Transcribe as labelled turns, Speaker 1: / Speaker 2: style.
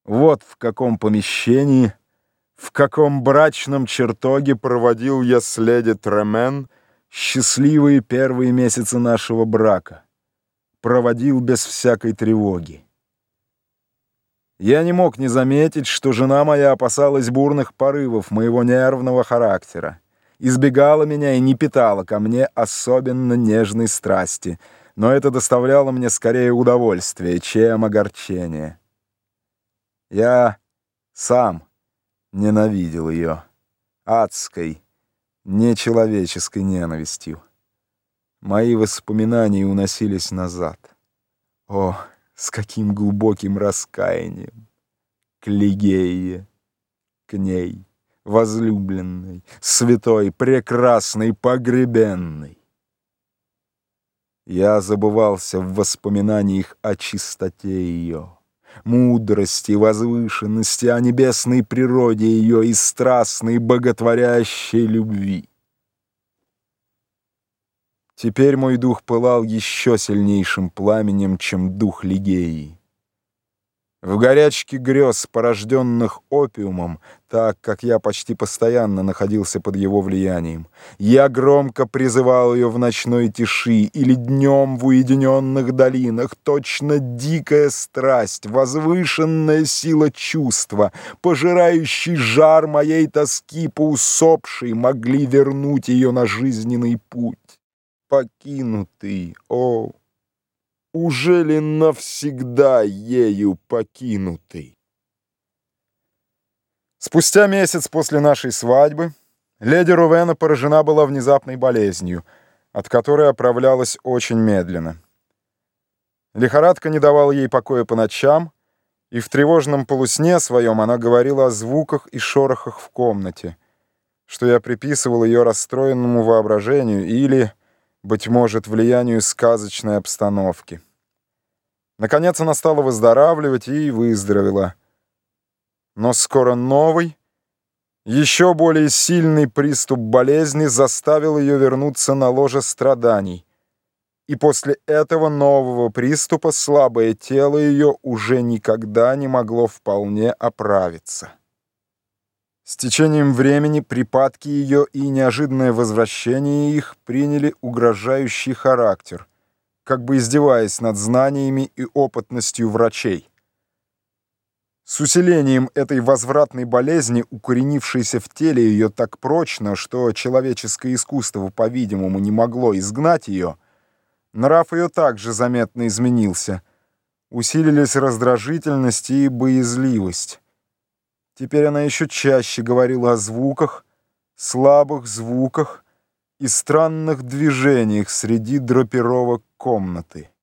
Speaker 1: Вот в каком помещении, в каком брачном чертоге проводил я с леди Тремен счастливые первые месяцы нашего брака. Проводил без всякой тревоги. Я не мог не заметить, что жена моя опасалась бурных порывов моего нервного характера, избегала меня и не питала ко мне особенно нежной страсти, но это доставляло мне скорее удовольствие, чем огорчение. Я сам ненавидел ее адской, нечеловеческой ненавистью. Мои воспоминания уносились назад. О, с каким глубоким раскаянием! К Лигее, к ней, возлюбленной, святой, прекрасной, погребенной. Я забывался в воспоминаниях о чистоте ее, мудрости, возвышенности, о небесной природе ее и страстной, боготворящей любви. Теперь мой дух пылал еще сильнейшим пламенем, чем дух Лигеи. В горячке грез, порожденных опиумом, так как я почти постоянно находился под его влиянием, я громко призывал ее в ночной тиши или днем в уединенных долинах. Точно дикая страсть, возвышенная сила чувства, пожирающий жар моей тоски по усопшей, могли вернуть ее на жизненный путь. Покинутый, о, ужели навсегда ею покинутый? Спустя месяц после нашей свадьбы леди Рувена поражена была внезапной болезнью, от которой оправлялась очень медленно. Лихорадка не давала ей покоя по ночам, и в тревожном полусне своем она говорила о звуках и шорохах в комнате, что я приписывал ее расстроенному воображению или, быть может, влиянию сказочной обстановки. Наконец она стала выздоравливать и выздоровела. Но скоро новый, еще более сильный приступ болезни заставил ее вернуться на ложе страданий, и после этого нового приступа слабое тело ее уже никогда не могло вполне оправиться. С течением времени припадки ее и неожиданное возвращение их приняли угрожающий характер, как бы издеваясь над знаниями и опытностью врачей. С усилением этой возвратной болезни, укоренившейся в теле ее так прочно, что человеческое искусство, по-видимому, не могло изгнать ее, нрав ее также заметно изменился, усилились раздражительность и боязливость. Теперь она еще чаще говорила о звуках, слабых звуках и странных движениях среди драпировок комнаты.